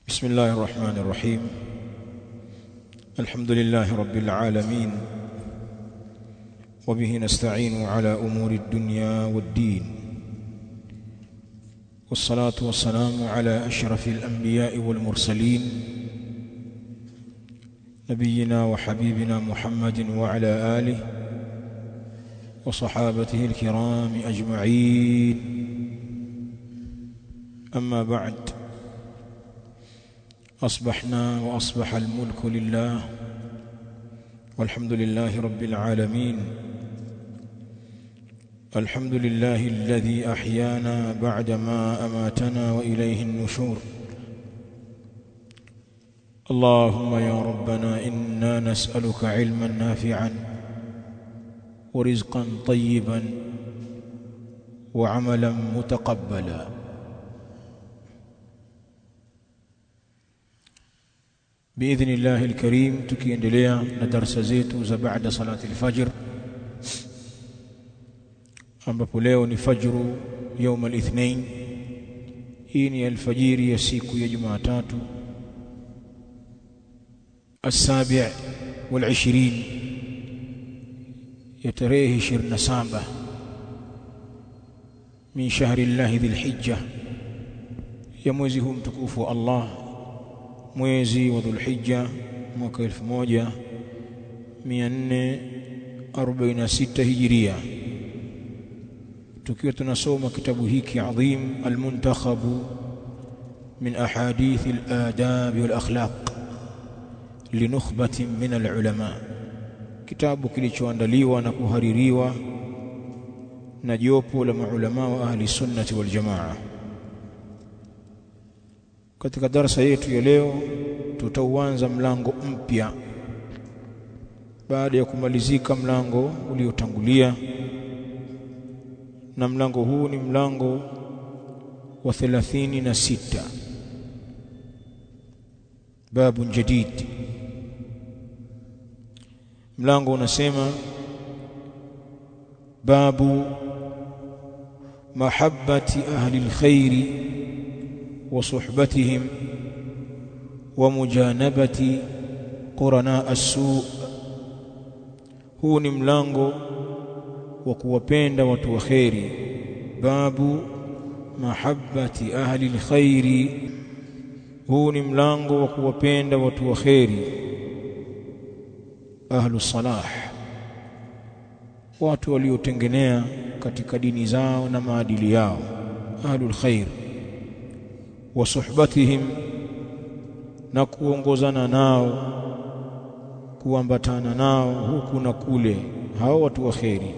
بسم الله الرحمن الرحيم. الحمد لله رب العالمين، وبه نستعين على أمور الدنيا والدين، والصلاة والسلام على أشرف الأنبياء والمرسلين نبينا وحبيبنا محمد وعلى آله وصحابته الكرام أجمعين. أما بعد، أصبحنا وأصبح الملك لله، والحمد لله رب العالمين. الحمد لله الذي أحيانا بعدما أماتنا وإليه النشور. اللهم يا ربنا إنا نسألك علما نافعا ورزقا طيبا وعملا متقبلا. بإذن الله الكريم tukiendelea na darasa zetu za baada salati al-fajr, ambapo leo ni fajru يوم الاثنين. hii ni alfajiri ya siku ya Jumatatu السابع والعشرين ya tarehe 27 min shahri Allah dhil hijja, ya mwezi huu mtukufu wa Allah, mwezi wa Dhulhijja mwaka 1446 Hijiria, tukiwa tunasoma kitabu hiki adhim al-muntakhab min ahadith al-adab wal-akhlaq linukhbatin min al-ulama, kitabu kilichoandaliwa na kuhaririwa na jopo la maulama wa ahli sunnati wal jamaa. Katika darasa yetu ya leo tutauanza mlango mpya baada ya kumalizika mlango uliotangulia, na mlango huu ni mlango wa 36, babu jadid. Mlango unasema babu mahabbati ahli alkhairi وصحبتهم ومجانبة قرناء السوء. huu ni mlango wa kuwapenda watu wa khairi. Babu mahabbati ahli alkhairi, huu ni mlango wa kuwapenda watu wa khairi, ahlu salah, watu waliotengenea katika dini zao na maadili yao, ahlu alkhair. wa suhbatihim, na kuongozana nao, kuambatana nao huku na kule, hao watu wa khairi.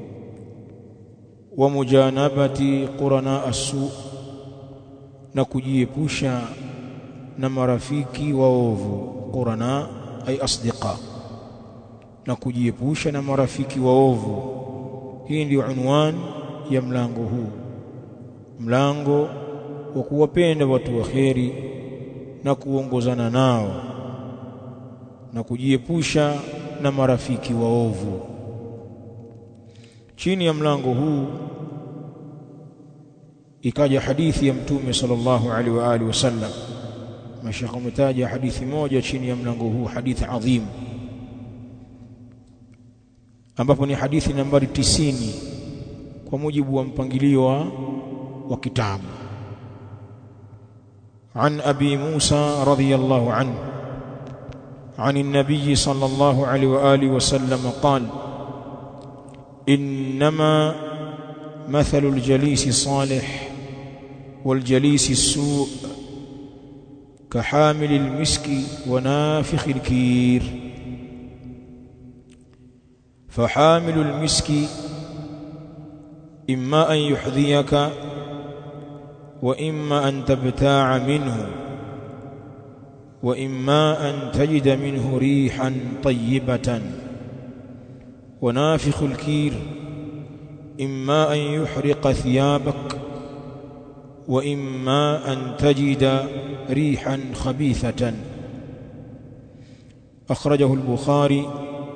wa mujanabati qurana asu, na kujiepusha na marafiki waovu. Qurana ay asdiqa, na kujiepusha na marafiki waovu. hii ndio unwan ya mlango huu, mlango wa kuwapenda watu wa khairi na kuongozana nao na kujiepusha na marafiki waovu. Chini ya mlango huu ikaja hadithi ya Mtume sallallahu alaihi wa alihi wasallam. Mashaka umetaja hadithi moja chini ya mlango huu, hadithi adhim, ambapo ni hadithi nambari 90 kwa mujibu wa mpangilio wa kitabu. عن أبي موسى رضي الله عنه عن النبي صلى الله عليه وآله وسلم قال: إنما مثل الجليس الصالح والجليس السوء كحامل المسك ونافخ الكير. فحامل المسك إما أن يحذيك وإما أن تبتاع منه وإما أن تجد منه ريحا طيبة. ونافخ الكير إما أن يحرق ثيابك وإما أن تجد ريحا خبيثة. أخرجه البخاري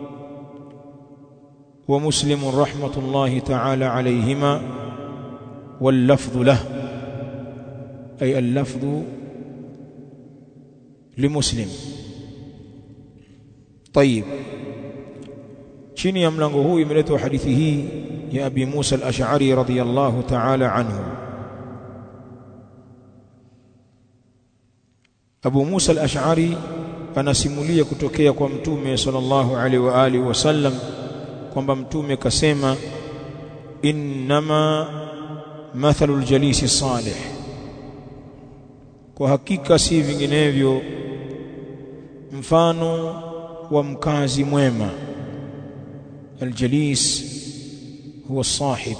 ومسلم رحمة الله تعالى عليهما، واللفظ له، أي اللفظ limuslim. طيب, chini ya mlango huu imeletwa hadithi hii ya Abi Musa al-Ash'ari radhiyallahu ta'ala anhu. Abu Musa al-Ash'ari anasimulia kutokea kwa Mtume sallallahu alaihi wa alihi wasallam kwamba Mtume kasema, innama mathalul jalisi salih, kwa hakika si vinginevyo mfano wa mkazi mwema. Aljalis huwa sahib,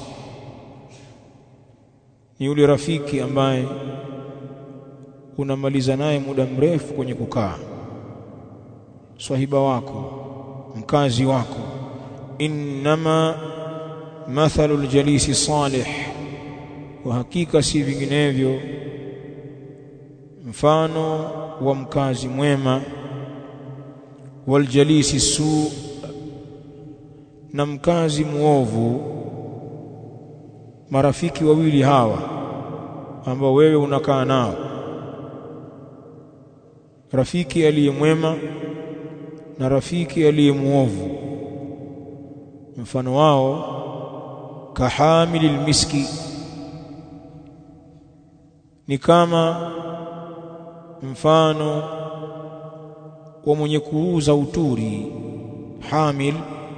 ni yule rafiki ambaye unamaliza naye muda mrefu kwenye kukaa, sahiba wako, mkazi wako. Innama mathalul jalisi salih, kwa hakika si vinginevyo mfano wa mkazi mwema. Wal jalisi su, na mkazi muovu. Marafiki wawili hawa ambao wewe unakaa nao, rafiki aliyemwema na rafiki aliyemuovu, mfano wao kahamilil miski, ni kama mfano wa mwenye kuuza uturi. Hamil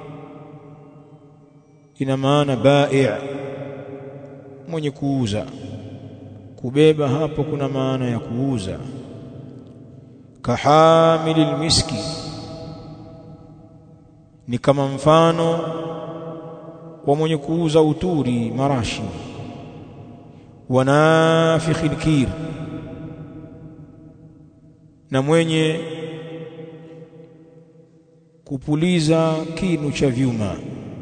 ina maana bai', mwenye kuuza. Kubeba hapo kuna maana ya kuuza. Kahamilil miski, ni kama mfano wa mwenye kuuza uturi, marashi. Wanafikhil kir, na mwenye kupuliza kinu cha vyuma.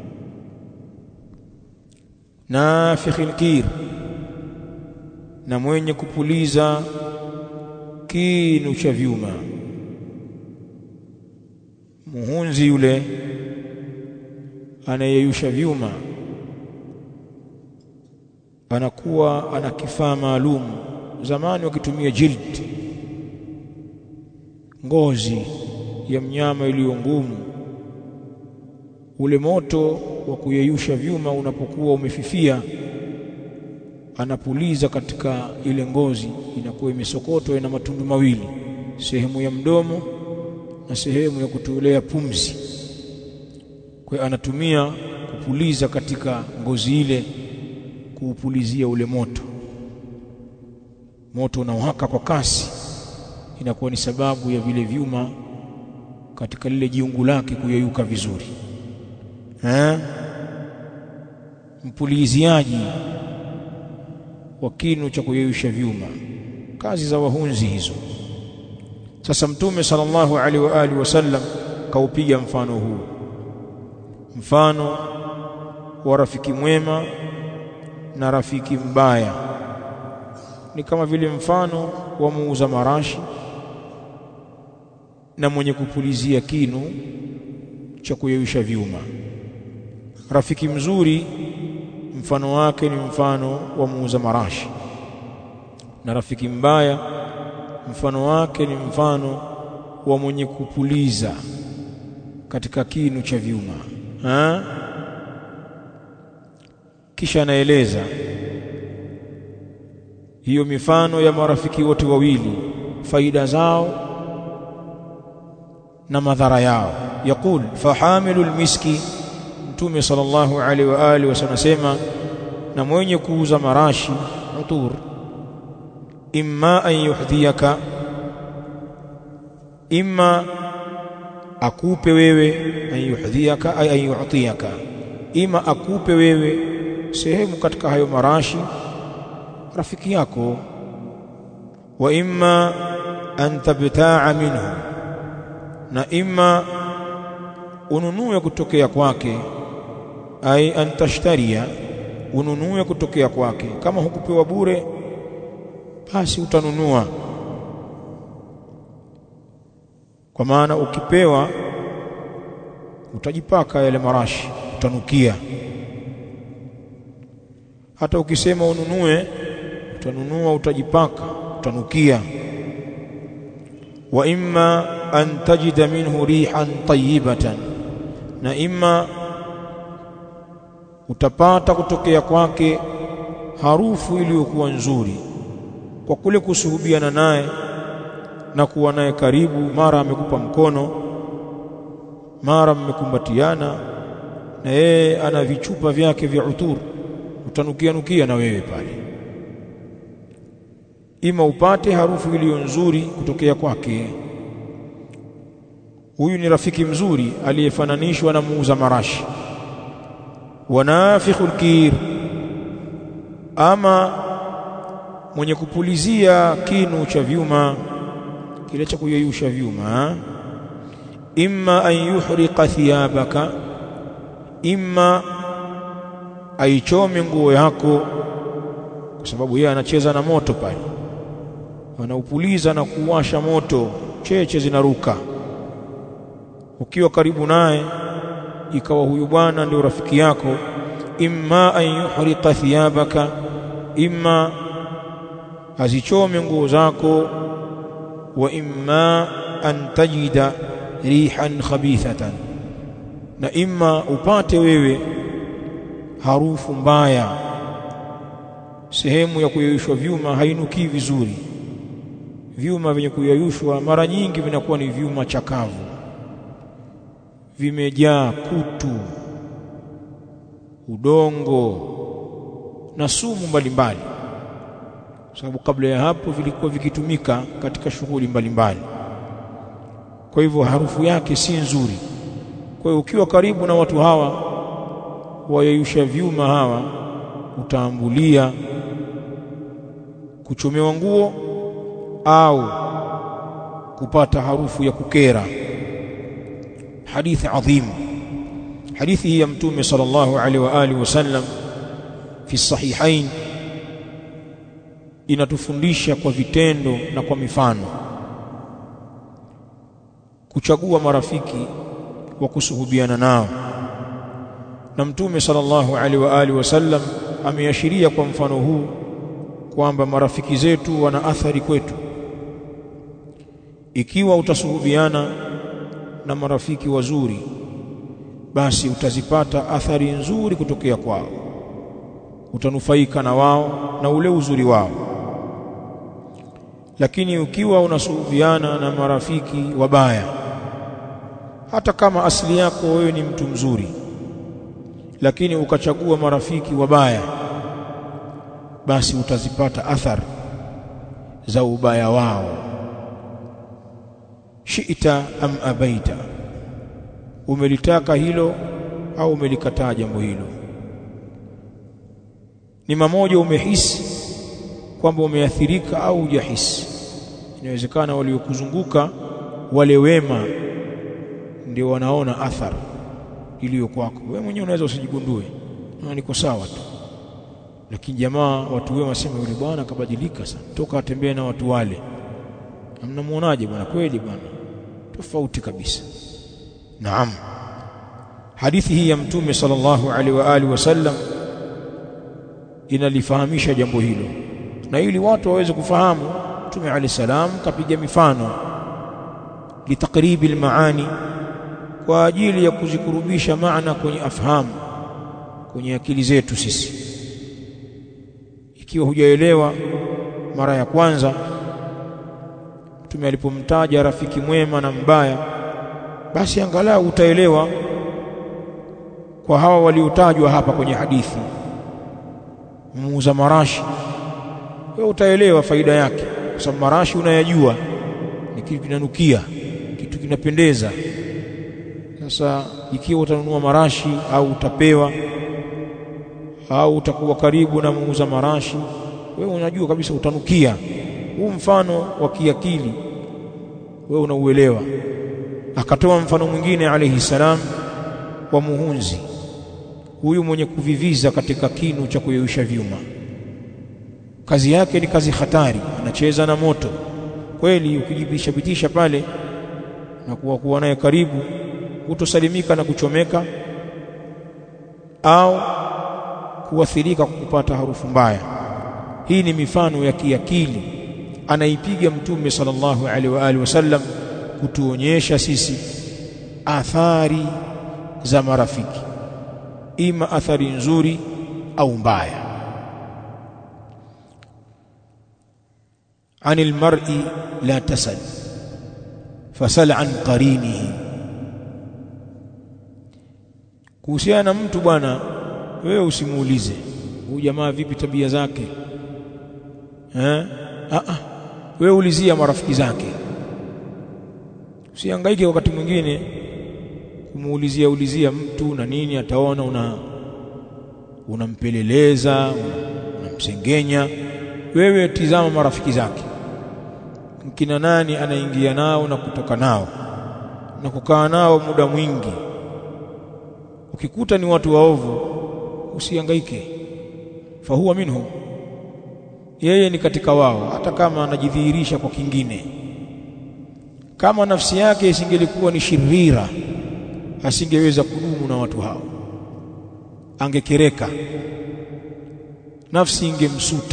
Nafikhil kir, na mwenye kupuliza kinu cha vyuma. Muhunzi yule anayeyusha vyuma anakuwa ana kifaa maalum. Zamani wakitumia jild, ngozi ya mnyama iliyo ngumu. Ule moto wa kuyeyusha vyuma unapokuwa umefifia, anapuliza katika ile ngozi, inakuwa imesokotwa, ina matundu mawili, sehemu ya mdomo na sehemu ya kutolea pumzi. Kwa hiyo anatumia kupuliza katika ngozi ile, kuupulizia ule moto. Moto unaowaka kwa kasi, inakuwa ni sababu ya vile vyuma katika lile jiungu lake kuyeyuka vizuri. Mpuliziaji wa kinu cha kuyeyusha vyuma, kazi za wahunzi hizo. Sasa Mtume sallallahu alaihi wa alihi wasallam kaupiga mfano huu, mfano wa rafiki mwema na rafiki mbaya. Ni kama vile mfano wa muuza marashi na mwenye kupulizia kinu cha kuyeyusha vyuma. Rafiki mzuri mfano wake ni mfano wa muuza marashi, na rafiki mbaya mfano wake ni mfano wa mwenye kupuliza katika kinu cha vyuma. Kisha anaeleza hiyo mifano ya marafiki wote wawili, faida zao na madhara yao. Yaqul fahamilul miski, Mtume sallallahu alaihi wa alihi wasallam, na mwenye kuuza marashi utur, imma an yuhdhiyaka, imma akupe wewe, an yuhdhiyaka ay an yu'tiyaka, imma akupe wewe sehemu katika hayo marashi rafiki yako. Wa imma an tabta'a minhu, na imma ununue kutokea kwake, ay an tashtaria, ununue kutokea kwake. Kama hukupewa bure basi utanunua, kwa maana ukipewa utajipaka yale marashi, utanukia. Hata ukisema ununue, utanunua, utajipaka, utanukia. wa imma an tajida minhu rihan tayyibatan, na imma utapata kutokea kwake harufu iliyokuwa nzuri kwa kule kusuhubiana naye na kuwa naye karibu. Mara amekupa mkono, mara mmekumbatiana, na yeye ana vichupa vyake vya utur, utanukia na wewe pale. Ima upate harufu iliyo nzuri kutokea kwake. Huyu ni rafiki mzuri aliyefananishwa na muuza marashi. Wanafikhul kir, ama mwenye kupulizia kinu cha vyuma, kile cha kuyeyusha vyuma. Imma an yuhriqa thiyabaka, imma aichome nguo yako, kwa sababu yeye anacheza na moto pale, anaupuliza na kuwasha moto, cheche zinaruka. Ukiwa karibu naye ikawa huyu bwana ndio rafiki yako, imma an yuhriqa thiyabaka, imma azichome nguo zako, wa imma an tajida rihan khabithatan, na imma upate wewe harufu mbaya. Sehemu ya kuyeyushwa vyuma hainukii vizuri. Vyuma vyenye kuyeyushwa mara nyingi vinakuwa ni vyuma chakavu, vimejaa kutu, udongo na sumu mbalimbali, sababu kabla ya hapo vilikuwa vikitumika katika shughuli mbalimbali. Kwa hivyo harufu yake si nzuri. Kwa hiyo ukiwa karibu na watu hawa wayeyusha vyuma hawa, utaambulia kuchomewa nguo au kupata harufu ya kukera. Hadithi adhim. Hadithi hii ya Mtume sallallahu alaihi wa alihi wasallam fi sahihain inatufundisha kwa vitendo na kwa mifano kuchagua marafiki wa kusuhubiana nao. Na Mtume sallallahu alaihi wa alihi wasallam ameashiria kwa mfano huu kwamba marafiki zetu wana athari kwetu. Ikiwa utasuhubiana na marafiki wazuri, basi utazipata athari nzuri kutokea kwao, utanufaika na wao na ule uzuri wao. Lakini ukiwa unasuhubiana na marafiki wabaya, hata kama asili yako wewe ni mtu mzuri, lakini ukachagua marafiki wabaya, basi utazipata athari za ubaya wao. Shi'ta am abaita, umelitaka hilo au umelikataa jambo hilo. Ni mmoja umehisi kwamba umeathirika au hujahisi. Inawezekana waliokuzunguka wale wema ndio wanaona athari iliyo kwako. Wewe mwenyewe unaweza usijigundue, na niko sawa tu, lakini jamaa watu wema wasema yule bwana kabadilika sana toka atembee na watu wale. Mnamuonaje bwana? Kweli bwana, tofauti kabisa. Naam, hadithi hii ya Mtume sallallahu alaihi wa alihi wasallam inalifahamisha jambo hilo, na ili watu waweze kufahamu, Mtume alayhi salam kapiga mifano litakribi almaani, kwa ajili ya kuzikurubisha maana kwenye afhamu, kwenye akili zetu sisi. Ikiwa hujaelewa mara ya kwanza Mtume alipomtaja rafiki mwema na mbaya, basi angalau utaelewa kwa hawa waliotajwa hapa kwenye hadithi. Muuza marashi, wewe utaelewa faida yake, kwa sababu marashi unayajua ni kitu kinanukia, kitu kinapendeza. Sasa ikiwa utanunua marashi au utapewa au utakuwa karibu na muuza marashi, wewe unajua kabisa utanukia. Huu mfano wa kiakili wewe unauelewa. Akatoa mfano mwingine alayhi salam wa muhunzi, huyu mwenye kuviviza katika kinu cha kuyeyusha vyuma. Kazi yake ni kazi hatari, anacheza na moto kweli. Ukijibitisha pale na kuwa naye karibu, hutosalimika na kuchomeka au kuathirika kupata harufu mbaya. Hii ni mifano ya kiakili anaipiga Mtume sallallahu alaihi wa alihi wasallam kutuonyesha sisi athari za marafiki, ima athari nzuri au mbaya. Anil mar'i la tasal fasal an qarinihi, kuhusiana na mtu bwana wewe usimuulize huyu jamaa vipi tabia zake, wewe ulizia marafiki zake. Usihangaike wakati mwingine kumuulizia mtu na nini, ataona unampeleleza, unamsengenya. Wewe tizama marafiki zake, mkina nani anaingia nao na kutoka nao na kukaa nao muda mwingi. Ukikuta ni watu waovu usihangaike, fahuwa minhum, yeye ni katika wao, hata kama anajidhihirisha kwa kingine. Kama nafsi yake isingelikuwa ni shirira, asingeweza kudumu na watu hao, angekereka, nafsi ingemsuta,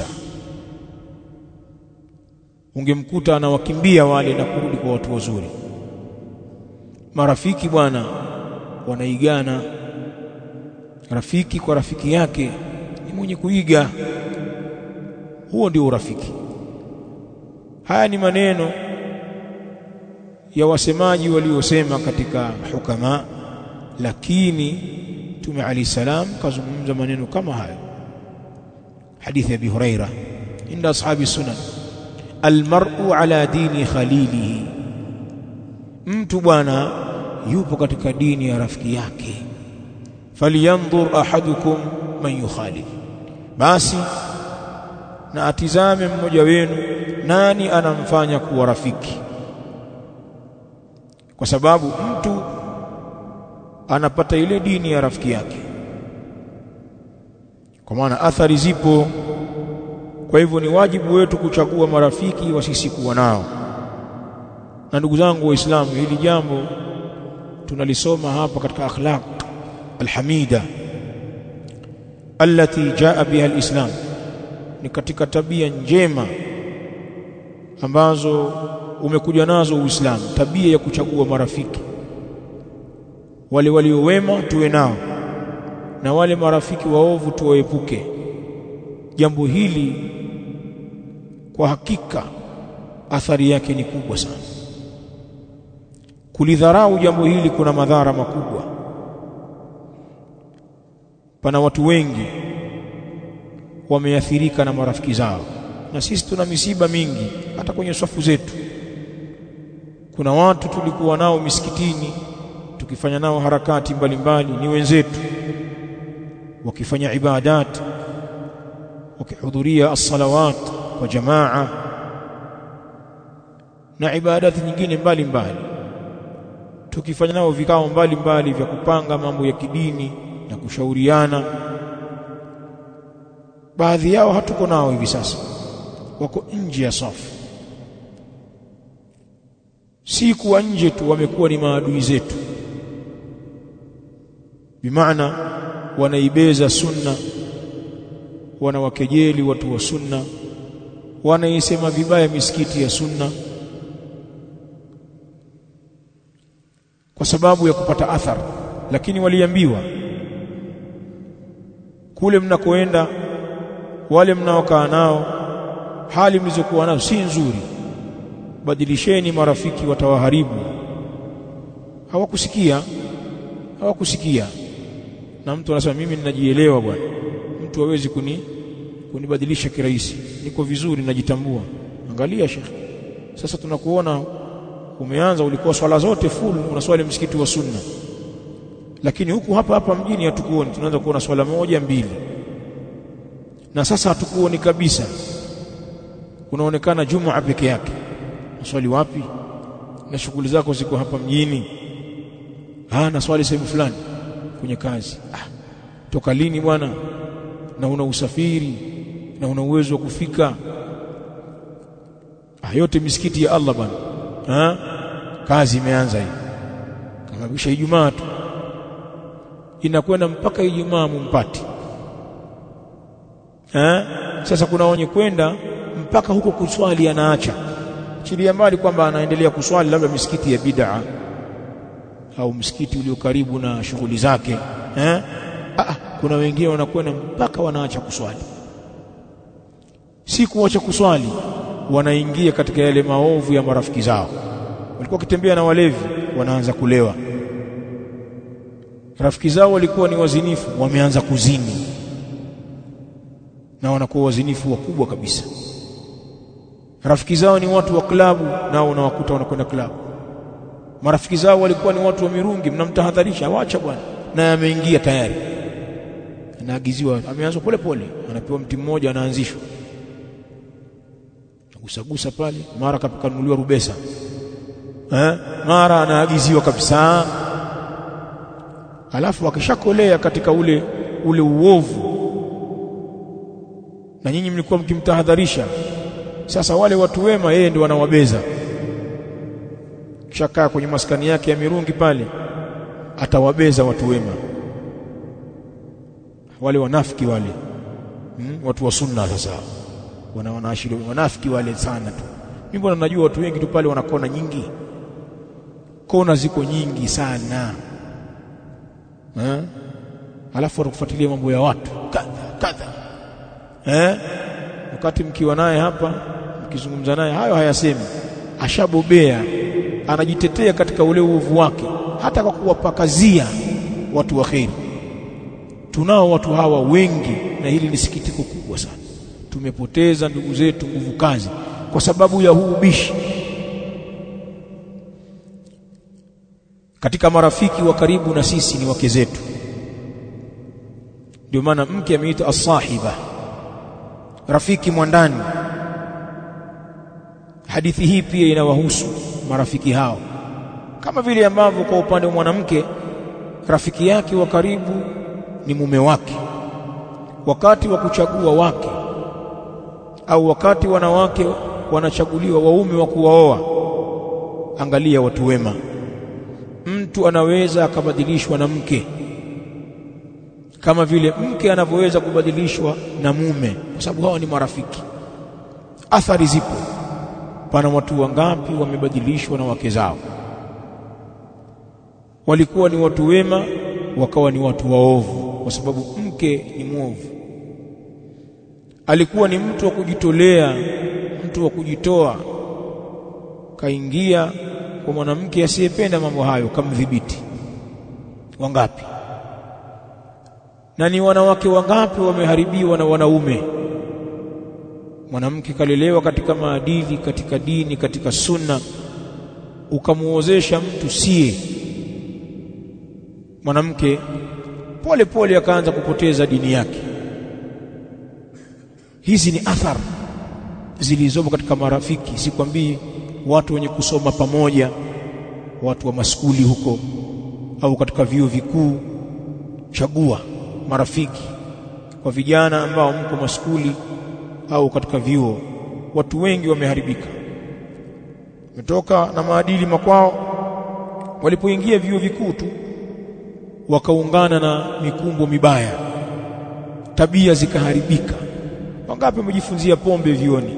ungemkuta anawakimbia wale na kurudi kwa watu wazuri. Marafiki bwana wanaigana, rafiki kwa rafiki yake ni mwenye kuiga, huo ndio urafiki. Haya ni maneno ya wasemaji waliosema katika hukama, lakini Mtume Ali salam kazungumza maneno kama hayo. Hadithi ya Abi Huraira inda ashabi sunan, almar'u ala dini khalilihi, mtu bwana yupo katika dini ya rafiki yake. Falyanzur ahadukum man yukhalif, basi na atizame mmoja wenu nani anamfanya kuwa rafiki, kwa sababu mtu anapata ile dini ya rafiki yake, kwa maana athari zipo. Kwa hivyo ni wajibu wetu kuchagua marafiki wa sisi kuwa nao. Na ndugu zangu Waislamu, hili jambo tunalisoma hapa katika akhlaq alhamida allati jaa biha alislam, ni katika tabia njema ambazo umekuja nazo Uislamu, tabia ya kuchagua marafiki. Wale walio wema tuwe nao na wale marafiki waovu tuwaepuke. Jambo hili kwa hakika athari yake ni kubwa sana. Kulidharau jambo hili kuna madhara makubwa. Pana watu wengi wameathirika na marafiki zao, na sisi tuna misiba mingi hata kwenye safu zetu. Kuna watu tulikuwa nao misikitini tukifanya nao harakati mbalimbali, ni wenzetu wakifanya ibadat, wakihudhuria as-salawat kwa jamaa na ibadati nyingine mbalimbali, tukifanya nao vikao mbalimbali vya kupanga mambo ya kidini na kushauriana. Baadhi yao hatuko nao hivi sasa, wako nje ya safu. Si kuwa nje tu, wamekuwa ni maadui zetu, bimaana wanaibeza sunna, wanawakejeli watu wa sunna, wanaisema vibaya misikiti ya sunna kwa sababu ya kupata athari. Lakini waliambiwa kule mnakoenda, wale mnaokaa nao, hali mlizokuwa nazo si nzuri, badilisheni marafiki, watawaharibu. Hawakusikia. Na mtu anasema mimi ninajielewa bwana, mtu hawezi kunibadilisha kirahisi, niko vizuri, najitambua. Angalia Sheikh, sasa tunakuona umeanza, ulikuwa swala zote full unaswali msikiti wa sunna, lakini huku hapa mjini hatukuoni, tunaanza kuona swala moja mbili, na sasa hatukuoni kabisa, unaonekana Jumaa peke yake. Swali wapi? Na shughuli zako ziko hapa mjini. Na swali sehemu fulani kwenye kazi. Toka lini bwana? Na una usafiri na una uwezo wa kufika. Yote misikiti ya Allah bwana. Kazi imeanza hii. Kama kisha Ijumaa tu inakwenda mpaka Ijumaa mumpati. Sasa kuna wenye kwenda mpaka huko kuswali anaacha, chilia mbali kwamba anaendelea kuswali labda misikiti ya bid'a au msikiti ulio karibu na shughuli zake kuna wengine wanakwenda mpaka wanaacha kuswali. Si kuacha kuswali, wanaingia katika yale maovu ya marafiki zao. Walikuwa kitembea na walevi, wanaanza kulewa. Rafiki zao walikuwa ni wazinifu, wameanza kuzini, na wanakuwa wazinifu wakubwa kabisa. Rafiki zao ni watu wa klabu, nao unawakuta wanakwenda klabu. Marafiki zao walikuwa ni watu wa mirungi, mnamtahadharisha, waacha bwana, na ameingia tayari. Anaagiziwa, ameanza pole pole, anapewa mti mmoja, anaanzishwa gusa pale, mara kanunuliwa rubesa, mara anaagiziwa kabisa. Alafu akishakolea katika ule uovu, na nyinyi mlikuwa mkimtahadharisha, sasa wale watu wema yeye ndio wanawabeza. Kishakaa kwenye maskani yake ya mirungi pale, atawabeza watu wema, wale wanafiki wale, watu wa sunna. Sasa wanaashiri wanafiki wale sana tu. Mimi mbona najua watu wengi tu pale wanakona nyingi, kona ziko nyingi sana, alafu wanakufuatilia mambo ya watu kadha. Wakati mkiwa naye hapa, mkizungumza naye hayo hayasemi, ashabobea, anajitetea katika ule uovu wake, hata kwa kuwapakazia watu wa kheri. Tunao watu hawa wengi, na hili ni sikitiko kubwa sana. Tumepoteza ndugu zetu nguvu kazi kwa sababu ya huu ubishi. Katika marafiki wa karibu na sisi ni wake zetu. Ndio maana mke ameitwa as-sahiba, rafiki mwandani. Hadithi hii pia inawahusu marafiki hao, kama vile ambavyo kwa upande wa mwanamke rafiki yake wa karibu ni mume wake. Wakati wa kuchagua wake, au wakati wanawake wanachaguliwa waume wa kuwaoa, angalia watu wema. Mtu anaweza akabadilishwa na mke, kama vile mke anavyoweza kubadilishwa na mume, kwa sababu hawa ni marafiki. Athari zipo. Pana watu wangapi wamebadilishwa na wake zao? Walikuwa ni watu wema, wakawa ni watu waovu, kwa sababu mke ni mwovu. Alikuwa ni mtu wa kujitolea, mtu wa kujitoa, kaingia kwa mwanamke asiyependa mambo hayo, kamdhibiti. Wangapi? Na ni wanawake wangapi wameharibiwa na wanaume? Mwanamke kalelewa katika maadili, katika dini, katika sunna, ukamuozesha mtu siye. Mwanamke pole pole akaanza kupoteza dini yake. Hizi ni athari zilizopo katika marafiki. Sikwambii watu wenye kusoma pamoja, watu wa maskuli huko au katika vyuo vikuu. Chagua marafiki kwa vijana ambao mko maskuli au katika vyuo. Watu wengi wameharibika, wametoka na maadili makwao. Walipoingia vyuo vikuu tu wakaungana na mikumbo mibaya, tabia zikaharibika. Wangapi wamejifunzia pombe vioni,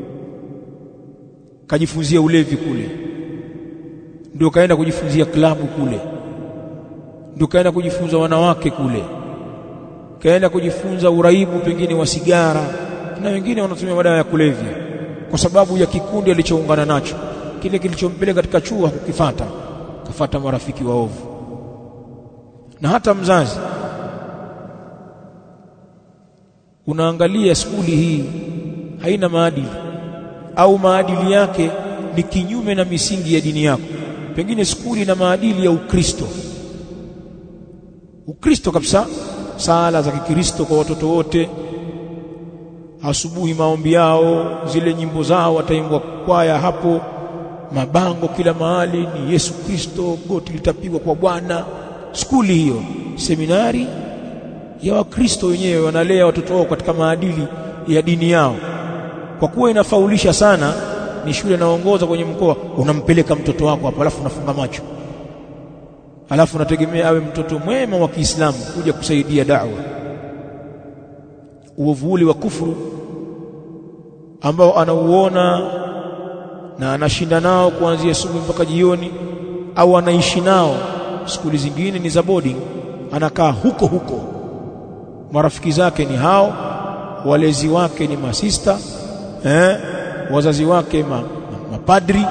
kajifunzia ulevi kule, ndio kaenda kujifunzia klabu kule, ndio kaenda kujifunza wanawake kule, kaenda kujifunza uraibu pengine wa sigara, na wengine wanatumia madawa ya kulevya kwa sababu ya kikundi alichoungana nacho. Kile kilichompeleka katika chuo hakukifuata, kafuata marafiki waovu. Na hata mzazi, unaangalia skuli hii haina maadili, au maadili yake ni kinyume na misingi ya dini yako. Pengine skuli na maadili ya Ukristo kabisa, sala za Kikristo kwa watoto wote, asubuhi maombi yao, zile nyimbo zao wataimbwa kwaya hapo, mabango kila mahali ni Yesu Kristo, goti litapigwa kwa Bwana. Skuli hiyo, seminari ya Wakristo wenyewe wanalea watoto wao katika maadili ya dini yao. Kwa kuwa inafaulisha sana, ni shule inaongoza kwenye mkoa, unampeleka mtoto wako hapo, alafu unafunga macho, alafu unategemea awe mtoto mwema wa Kiislamu kuja kusaidia da'wa. Uovu ule wa kufuru ambao anauona na anashinda nao kuanzia asubuhi mpaka jioni, au anaishi nao, skuli zingine ni za boarding, anakaa huko huko, marafiki zake ni hao, walezi wake ni masista, wazazi wake mapadri,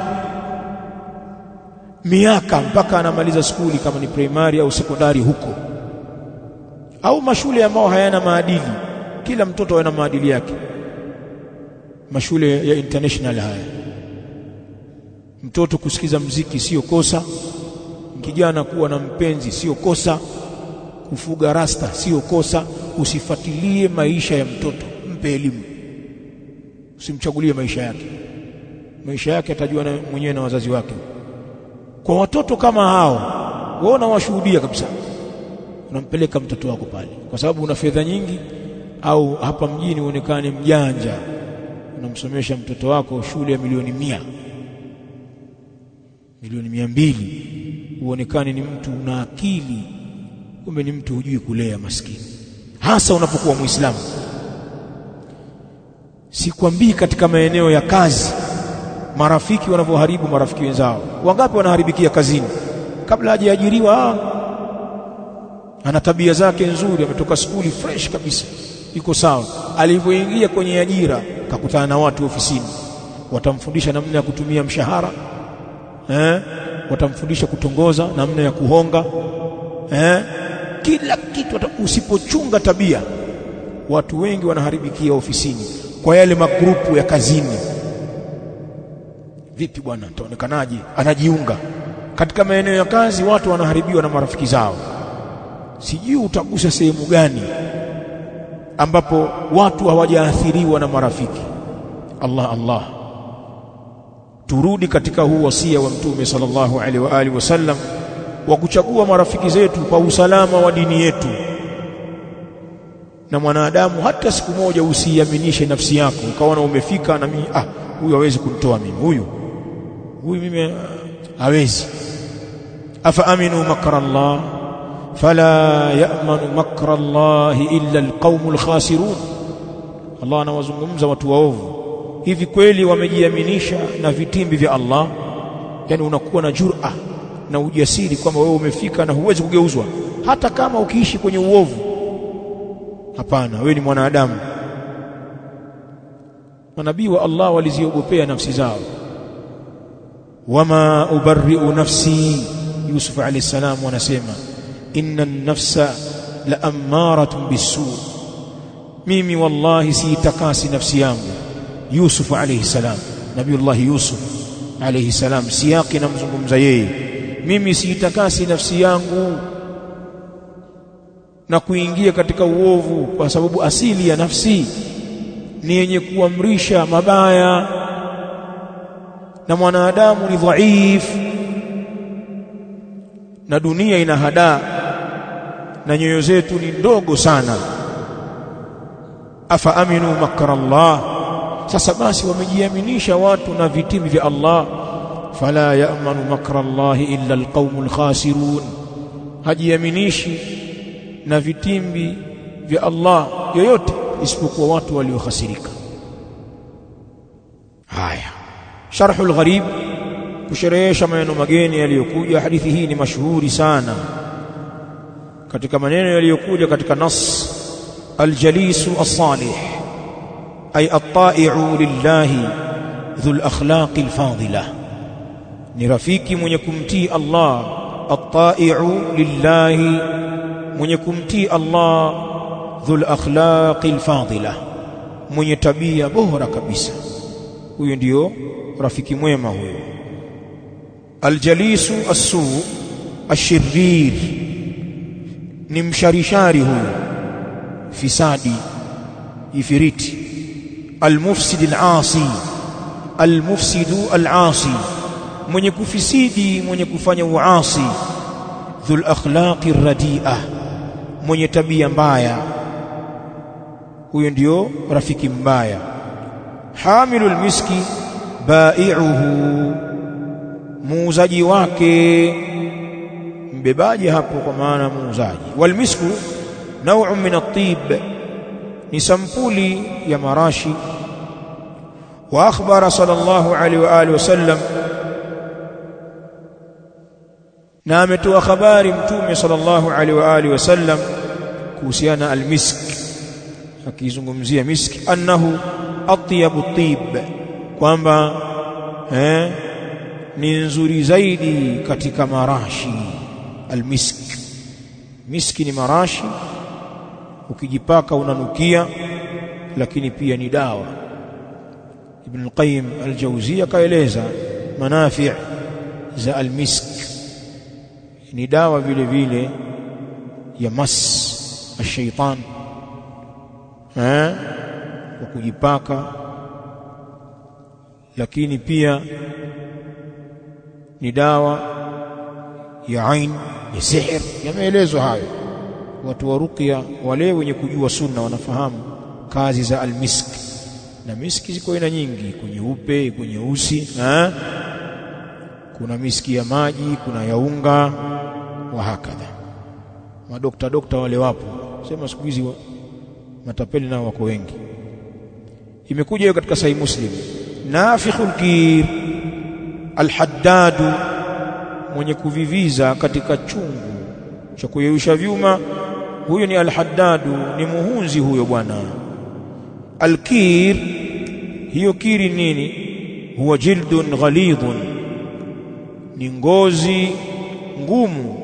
miaka mpaka anamaliza skuli kama ni primary au sekondari huko, au mashule ambao hayana maadili. Kila mtoto ana maadili yake, mashule ya international haya. Mtoto kusikiza mziki sio kosa, kijana kuwa na mpenzi sio kosa, kufuga rasta sio kosa. Usifuatilie maisha ya mtoto, mpe elimu, usimchagulie maisha yake. Maisha yake atajua mwenyewe na wazazi wake. Kwa watoto kama hao, wewe unawashuhudia kabisa, unampeleka mtoto wako pale kwa sababu una fedha nyingi, au hapa mjini uonekane mjanja, unamsomesha mtoto wako shule ya milioni 100, milioni 200, uonekane ni mtu una akili, kumbe ni mtu hujui kulea, maskini. Hasa unapokuwa Muislamu. Sikwambii katika maeneo ya kazi marafiki wanavyoharibu marafiki wenzao. Wangapi wanaharibikia kazini kabla hajaajiriwa? Ana tabia zake nzuri, ametoka skuli fresh kabisa, iko sawa. Alivyoingia kwenye ajira kakutana na watu ofisini, watamfundisha namna ya kutumia mshahara, watamfundisha kutongoza, namna ya kuhonga, kila kitu. Usipochunga tabia, watu wengi wanaharibikia ofisini kwa yale magrupu ya kazini. Vipi bwana, ataonekanaje? Anajiunga katika maeneo ya kazi, watu wanaharibiwa na marafiki zao. Sijui utagusa sehemu gani ambapo watu hawajaathiriwa na marafiki. Allah, turudi katika huu wasia wa Mtume sallallahu alaihi wa alihi wasallam wa kuchagua marafiki zetu kwa usalama wa dini yetu. Na mwanadamu hata siku moja usiaminishe nafsi yako ukaona umefika na mimi huyu hawezi kunitoa mimi, huyu mimi hawezi. Afa aminu makra Allah fala ya'manu makra Allah illa alqaumul khasirun. Allah anawazungumza watu waovu. Hivi kweli wamejiaminisha na vitimbi vya Allah? Yani unakuwa na jur'a na ujasiri kwamba wewe umefika na huwezi kugeuzwa hata kama ukiishi kwenye uovu? Hapana, wewe ni mwanadamu. Manabii wa Allah waliziogopea nafsi zao. Wama ubarri'u nafsi, Yusuf alayhi salam wanasema, inna an-nafsa la ammaratun bis-su', mimi wallahi siitakasi nafsi yangu. Yusuf alayhi salam, Nabiullah Yusuf alayhi salam, siyaki namzungumza yeye, mimi siitakasi nafsi yangu na kuingia katika uovu, kwa sababu asili ya nafsi ni yenye kuamrisha mabaya, na mwanadamu ni dhaifu, na dunia ina hadaa, na nyoyo zetu ni ndogo sana. Afa aminu makra Allah. Sasa basi wamejiaminisha watu na vitimbi vya Allah. Fala ya'manu makra Allah illa alqaumul khasirun, hajiaminishi na vitimbi vya Allah yoyote isipokuwa watu waliokhasirika. Haya, sharhul gharib, kusherehesha maneno mageni yaliyokuja. Hadithi hii ni mashuhuri sana katika maneno yaliyokuja katika nas. Aljalisu as-salih ay at-ta'i'u lillahi dhul akhlaqi al-fadila, ni rafiki mwenye kumtii Allah. At-ta'i'u lillahi, mwenye kumtii Allah. Dhul akhlaqi al-fadila, mwenye tabia bora kabisa. Huyo ndio rafiki mwema huyo. Aljalisu as-su' ash-shirrir, ni msharishari huyo, fisadi, ifiriti. Al-mufsid al-asi, al-mufsidu al-asi, mwenye kufisidi, mwenye kufanya uasi. Dhul akhlaqi ar-radi'a, mwenye tabia mbaya, huyo ndio rafiki mbaya. Hamilul miski bai'uhu, muuzaji wake, mbebaji hapo kwa maana muuzaji. Wal misku naw'un min at-tib, ni sampuli ya marashi. wa akhbara sallallahu alaihi wa alihi wasallam, na ametoa habari mtume sallallahu alaihi wa alihi wasallam kuhusiana almisk, akizungumzia miski, annahu atyabu tib, kwamba ni nzuri zaidi katika marashi. Almisk, miski ni marashi, ukijipaka unanukia, lakini pia ni dawa. Ibn al-Qayyim al-Jawziyya kaeleza manafi' za almisk, ni dawa vile vile ya mas ash-shaytan, kwa kujipaka, lakini pia ni dawa ya ain, ya sihir. Yameelezwa hayo. Watu wa ruqya wale wenye kujua sunna wanafahamu kazi za almisk, na miski ziko aina nyingi, kwenye upe, kwenye usi, kuna miski ya maji, kuna ya unga, wa hakadha. Madokta wale wapo, sema siku hizi matapeli nao wako wengi. Imekuja hiyo katika Sahih Muslim. Nafikhul kir, alhaddadu, mwenye kuviviza katika chungu cha kuyeyusha vyuma, huyo ni alhaddadu, ni muhunzi huyo bwana. Alkir, hiyo kiri nini? Huwa jildun ghalidhun, ni ngozi ngumu,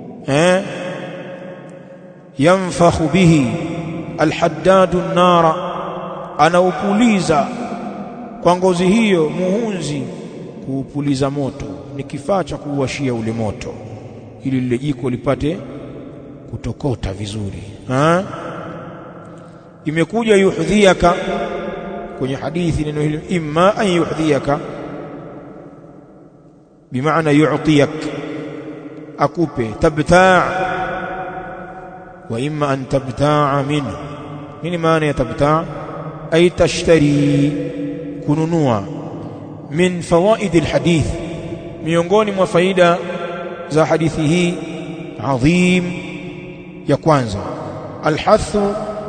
yanfakhu bihi alhaddadu an-nara, anaupuliza kwa ngozi hiyo muhunzi, kuupuliza moto. Ni kifaa cha kuwashia ule moto ili lile jiko lipate kutokota vizuri. Imekuja yuhdhiyaka kwenye hadithi, neno hili imma an yuhdhiyaka bimaana yu'tiyak, akupe, tabtaa, wa imma an tabtaa minhu. Nini maana ya tabtaa? Ay tashtari, kununua. Min fawaid alhadith, miongoni mwa faida za hadithi hii adhim, ya kwanza alhathu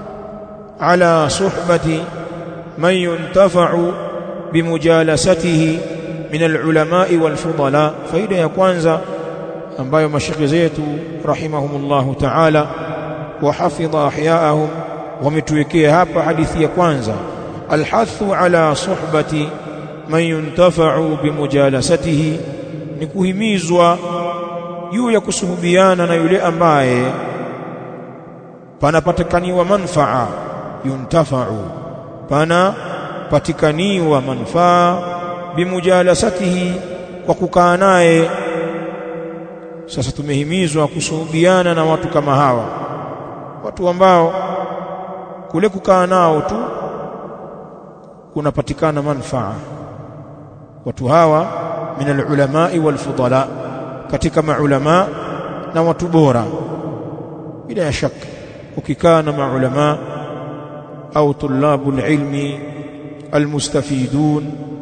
ala suhbati man yuntafa'u bimujalasatihi min alulama'i walfudala. Faida ya kwanza ambayo mashekhe zetu rahimahumullahu ta'ala wa hafidha ahyaahum wametuwekea hapa, hadithi ya kwanza, alhathu ala suhbati man yuntafa'u bimujalasatihi, ni kuhimizwa juu ya kusuhubiana na yule ambaye panapatikaniwa manfaa. Yuntafa'u, panapatikaniwa manfaa, bimujalasatihi, kwa kukaa naye. Sasa tumehimizwa kusuhubiana na watu kama hawa, watu ambao kule kukaa nao tu kunapatikana manfaa. Watu hawa min alulama'i walfudala, katika maulama na watu bora. Bila ya shaka ukikaa na maulama au tulabul ilmi almustafidun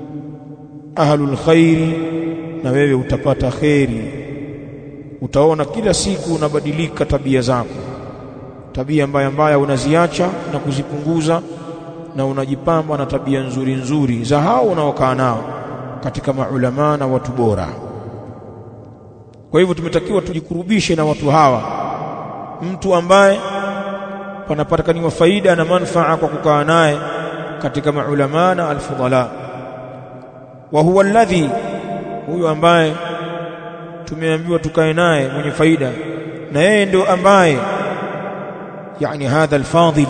ahlul khairi, na wewe utapata khairi. Utaona kila siku unabadilika tabia zako, tabia mbaya unaziacha na kuzipunguza, na unajipamba na tabia nzuri nzuri za hao unaokaa nao katika maulama na watu bora. Kwa hivyo tumetakiwa tujikurubishe na watu hawa. Mtu ambaye panapatikaniwa faida na manfaa kwa kukaa naye katika maulama na alfudala. Wa huwa alladhi, huyo ambaye tumeambiwa tukae naye mwenye faida, na yeye ndio ambaye yani hadha alfadil,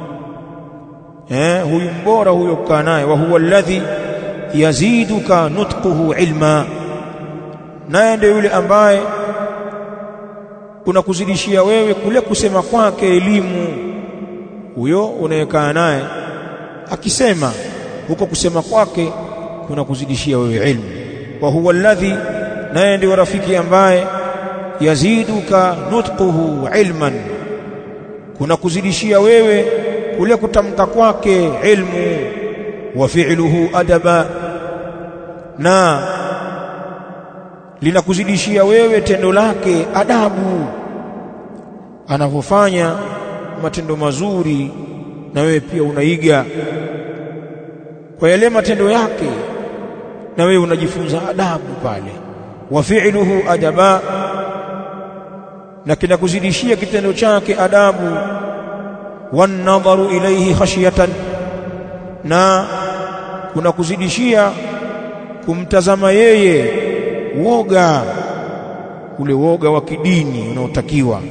huyu mbora huyo kukaa naye. Wa huwa alladhi yaziduka nutquhu ilma, naye ndio yule ambaye unakuzidishia wewe kule kusema kwake elimu. Huyo unayekaa naye akisema, huko kusema kwake kunakuzidishia wewe ilmu. Wa huwa alladhi, naye ndio rafiki ambaye yaziduka nutquhu ilman, kunakuzidishia wewe kule kutamka kwake ilmu. Wa fi'luhu adaba, na linakuzidishia wewe tendo lake adabu. Anavyofanya matendo mazuri na wewe pia unaiga. kwa yale matendo yake, na wewe unajifunza adabu pale. Wa fi'luhu adaba, na kinakuzidishia kitendo chake adabu. Wan nadharu ilayhi khashyatan, na kunakuzidishia kumtazama yeye woga, ule woga wa kidini unaotakiwa.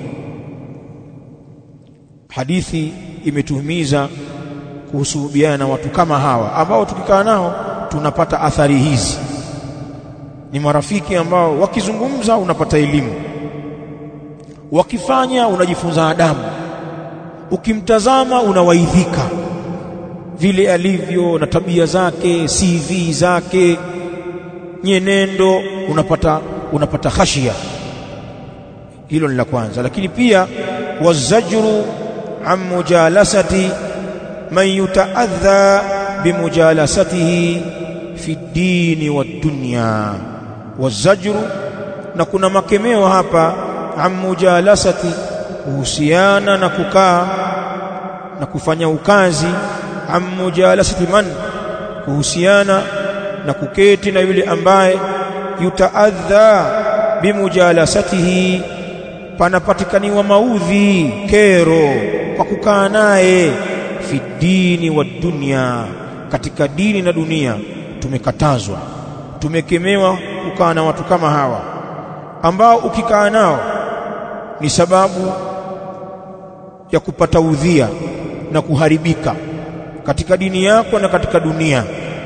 Hadithi imetuhimiza kuhusubiana na watu kama hawa ambao tukikaa nao tunapata athari hizi. Ni marafiki ambao wakizungumza unapata elimu, wakifanya unajifunza adabu, ukimtazama unawaidhika vile alivyo na tabia zake, CV zake, nyenendo, unapata khashia. Hilo ni la kwanza. Lakini pia wazajru an mujalasati man yutaadha bimujalasatihi fi dini wa dunya. Wazajru, na kuna makemeo hapa, an mujalasati, kuhusiana na kukaa na kufanya ukazi, an mujalasati man, kuhusiana na kuketi na yule ambaye yutaadha bimujalasatihi, panapatikaniwa maudhi, kero kwa kukaa naye, fi dini wa dunya, katika dini na dunia. Tumekatazwa, tumekemewa kukaa na watu kama hawa ambao ukikaa nao ni sababu ya kupata udhia na kuharibika katika dini yako na katika dunia.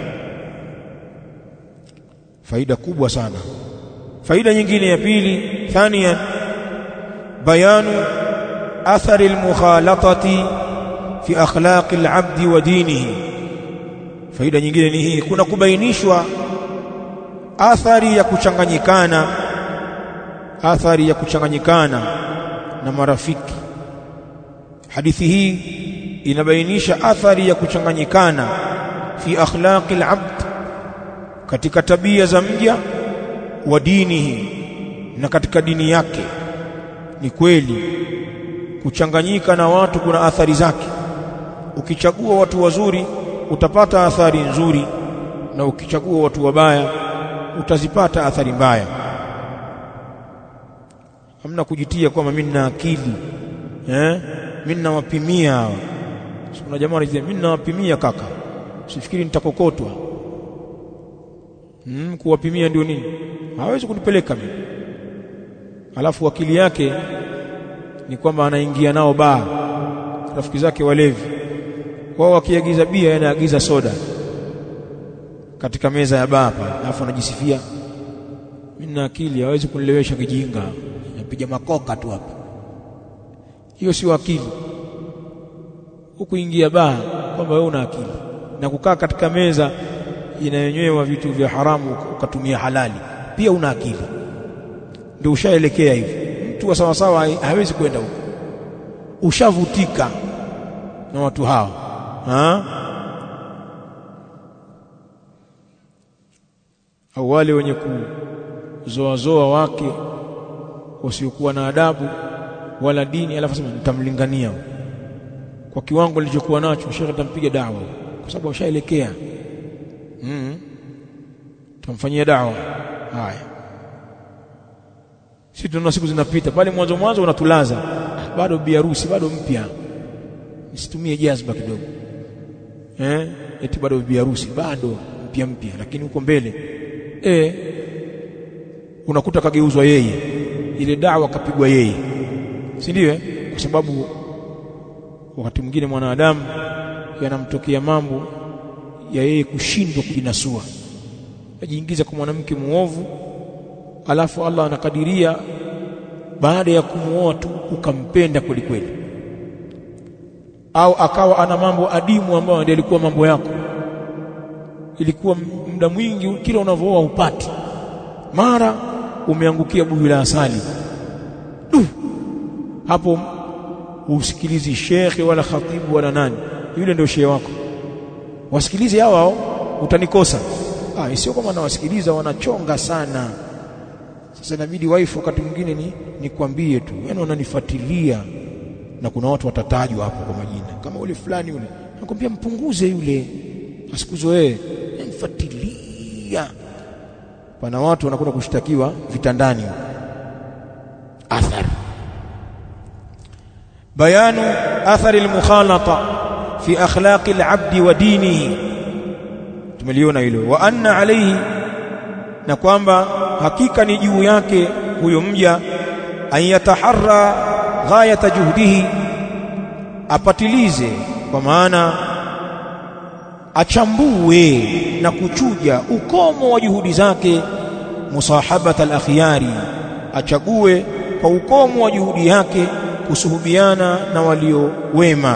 Faida kubwa sana. Faida nyingine ya pili, thania, bayanu athari almukhalatati fi akhlaqi alabdi wa dinihi. Faida nyingine ni hii, kuna kubainishwa athari ya kuchanganyikana na marafiki. Hadithi hii inabainisha athari ya kuchanganyikana fi akhlaqi alabd, katika tabia za mja, wa dinihi, na katika dini yake. Ni kweli kuchanganyika na watu kuna athari zake. Ukichagua watu wazuri utapata athari nzuri, na ukichagua watu wabaya utazipata athari mbaya. Hamna kujitia kwamba mimi nina akili, mimi ninawapimia hawa. Kuna jamaa anasema mimi ninawapimia kaka, usifikiri nitakokotwa. Kuwapimia ndio nini? Hawezi kunipeleka mimi. Alafu akili yake ni kwamba anaingia nao baa, rafiki zake walevi, wao wakiagiza bia anaagiza soda katika meza ya baa hapa, alafu anajisifia mimi na akili, hawezi kunilewesha kijinga, napiga makoka tu hapa. Hiyo sio akili. Hukuingia baa kwamba wewe una akili, na kukaa katika meza inayonywewa vitu vya haramu ukatumia halali, pia una akili. Ndio ushaelekea hivi. Mtu wa sawa sawa hawezi kwenda huko, ushavutika na watu hao. Au wale wenye kuzoazoa wake wasiokuwa na adabu wala dini, alafu sema nitamlingania kwa kiwango nilichokuwa nacho, shekhe atampiga dawa kwa sababu ushaelekea. Tumfanyie dawa. Haya, sisi tuna siku zinapita pale, mwanzo unatulaza, bado biharusi, bado mpya, nisitumie jazba kidogo, eti bado biharusi, bado mpya, lakini uko mbele unakuta kageuzwa yeye, ile dawa kapigwa yeye, si ndio? Kwa sababu wakati mwingine mwanadamu yanamtokea mambo ya yeye kushindwa kujinasua, ajiingiza kwa mwanamke muovu, alafu Allah anakadiria baada ya kumuoa tu ukampenda kweli kweli, au akawa ana mambo adimu ambayo ndio ilikuwa mambo yako, ilikuwa muda mwingi kila unavooa upati, mara umeangukia buyu la asali. Hapo usikilizi shekhe wala khatibu wala nani, yule ndio shehe wako. Wasikilize hao, utanikosa. Sio kama nawasikiliza wanachonga sana. Sasa inabidi waifu wakati mwingine nikwambie tu, yaani wananifuatilia, na kuna watu watatajwa hapo kwa majina, kama ule fulani yule, nakwambia mpunguze yule, asikuzoee, mfuatilia. Pana watu wanakwenda kushtakiwa vitandani. Athar bayanu athari al-mukhalata fi akhlaqi al-'abdi wa dinihi, tumeliona hilo. Wa anna alayhi, na kwamba hakika ni juu yake huyo mja, an yataharra ghayata juhdihi, apatilize, kwa maana achambue na kuchuja ukomo wa juhudi zake, musahabata al-akhyari, achague kwa ukomo wa juhudi yake kusuhubiana na walio wema,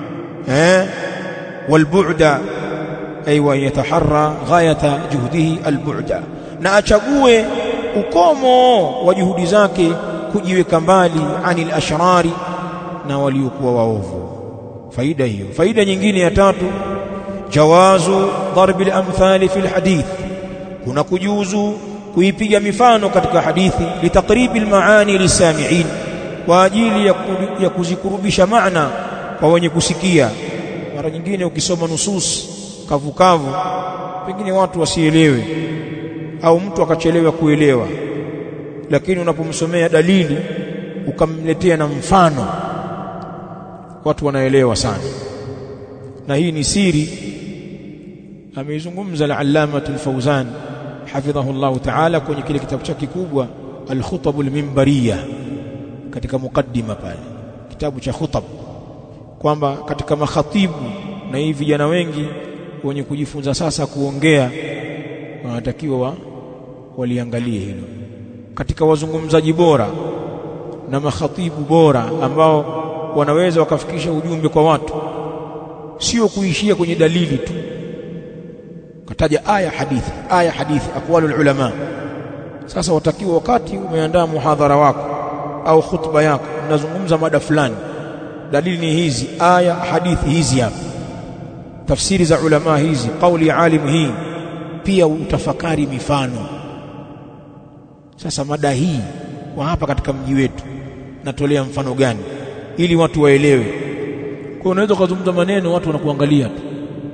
walbu'da ay wa yataharra ghayata juhdihi albu'da, na achague ukomo wa juhudi zake kujiweka mbali anil ashrari, na waliokuwa waovu. Faida hiyo. Faida nyingine ya tatu, jawazu darbi al-amthali fi al-hadith, kuna kujuzu kuipiga mifano katika hadithi, litaqribi al-maani lisami'in, kwa ajili ya kuzikurubisha maana kwa wenye kusikia. Mara nyingine ukisoma nusus kavukavu, pengine watu wasielewe au mtu akachelewa kuelewa, lakini unapomsomea dalili ukamletea na mfano, watu wanaelewa sana. Na hii ni siri ameizungumza al-Allama al-Fawzan hafidhahu Allah ta'ala kwenye kile kitabu chake kikubwa al-Khutab al-Minbariyah, katika mukaddima pale, kitabu cha khutab, kwamba katika makhatibu, na hivi vijana wengi wenye kujifunza sasa kuongea wanatakiwa waliangalie hilo, katika wazungumzaji bora na makhatibu bora ambao wanaweza wakafikisha ujumbe kwa watu, sio kuishia kwenye dalili tu, kataja aya hadithi aqwalul ulama. Sasa watakiwa wakati umeandaa muhadhara wako au khutba yako, unazungumza mada fulani, dalili ni hizi, aya hadithi hizi hapa, tafsiri za ulama hizi, kauli ya alim hii, pia utafakari mifano. Sasa mada hii kwa hapa katika mji wetu natolea mfano gani ili watu waelewe? Kwa unaweza kuzungumza maneno watu wanakuangalia tu,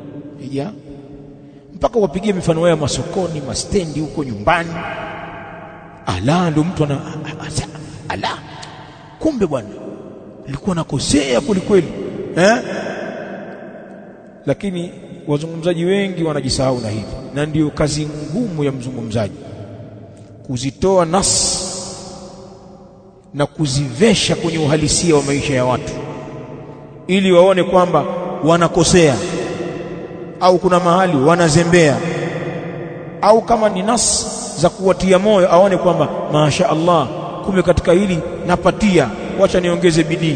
mpaka wapigie mifano ya masokoni, mastendi, huko nyumbani. Ndio mtu ala, kumbe bwana nilikuwa nakosea kulikweli, lakini wazungumzaji wengi wanajisahau na hivi, na ndio kazi ngumu ya mzungumzaji, kuzitoa nas na kuzivesha kwenye uhalisia wa maisha ya watu, ili waone kwamba wanakosea au kuna mahali wanazembea, au kama ni nas za kuwatia moyo aone kwamba masha Allah, kumbe katika hili napatia, wacha niongeze bidii.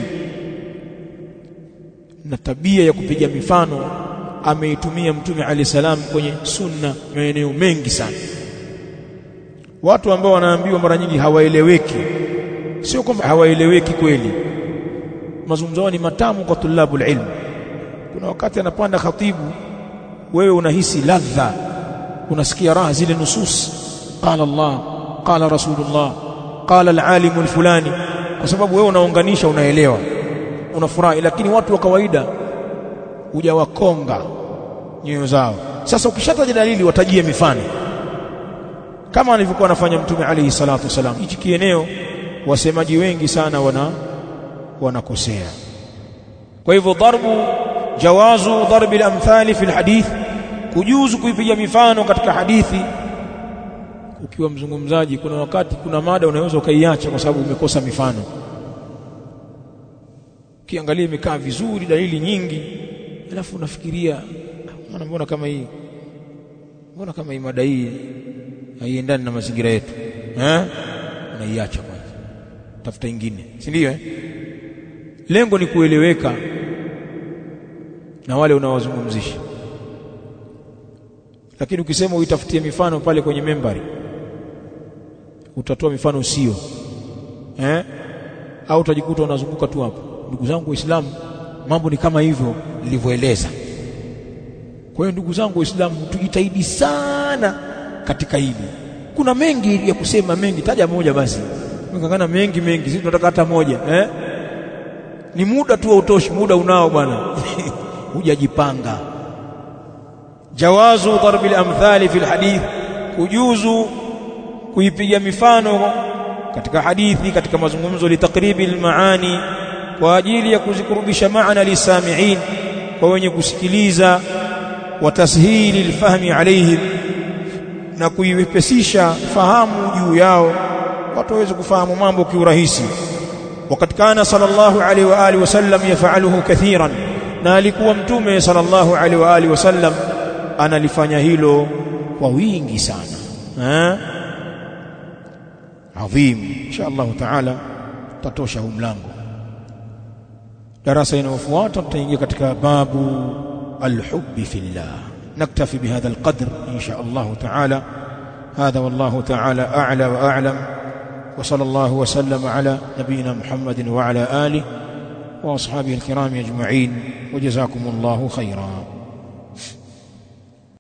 Na tabia ya kupiga mifano ameitumia Mtume alayhi salam kwenye sunna maeneo mengi sana. Watu ambao wanaambiwa mara nyingi hawaeleweki, sio kwamba hawaeleweki kweli, mazungumzo ni matamu kwa tulabul ilm. Kuna wakati anapanda khatibu, wewe unahisi ladha, unasikia raha zile nusus, qala Allah, qala Rasulullah, qala al-alim al-fulani, kwa sababu wewe unaunganisha, unaelewa, unafurahi. Lakini watu wa kawaida hujawakonga nyoyo zao. Sasa ukishataja dalili watajie mifano, kama alivyokuwa anafanya Mtume alayhi salatu wasalam. Hichi kieneo wasemaji wengi sana wanakosea. Kwa hivyo jawazu darbi al-amthali fi al-hadith, kujuzu kuipiga mifano katika hadithi. Ukiwa mzungumzaji, kuna wakati kuna mada unaweza ukaiacha kwa sababu umekosa mifano. Kiangalia imekaa vizuri, dalili nyingi, alafu unafikiria mbona kama hii mada hii haiendani na mazingira yetu, unaiacha kwanza, tafuta nyingine, si ndio? Lengo ni kueleweka na wale unawazungumzisha. Lakini ukisema uitafutie mifano pale kwenye membari, utatoa mifano sio, au utajikuta unazunguka tu hapo. Ndugu zangu Waislamu, mambo ni kama hivyo nilivyoeleza. Kwa hiyo ndugu zangu Waislamu, tujitahidi sana katika hili. Kuna mengi ya kusema, mengi, taja moja basi. Mkangana mengi, sisi tunataka hata moja. Ni muda tu hautoshi, muda unao bwana. Hujajipanga. jawazu darbil amthali fil hadith, kujuzu kuipiga mifano katika hadithi, katika mazungumzo, litakribil maani, kwa ajili ya kuzikurubisha maana lisami'in, kwa wenye kusikiliza, wa tashili alfahmi alayhim, na kuiwepesisha fahamu juu yao, watu waweze kufahamu mambo kiurahisi. Wakati kana sallallahu alayhi wa alihi wasallam yaf'aluhu kathiran, na alikuwa mtume sallallahu alayhi wa alihi wasallam analifanya hilo kwa wingi sana. Adhim. Insha Allah taala tatosha huu mlango. Darasa inayofuata tutaingia katika babu الحب في الله. نكتفي بهذا القدر إن شاء الله تعالى. هذا والله تعالى أعلى وأعلم، وصلى الله وسلم على نبينا محمد وعلى آله وأصحابه الكرام أجمعين، وجزاكم الله خيرا.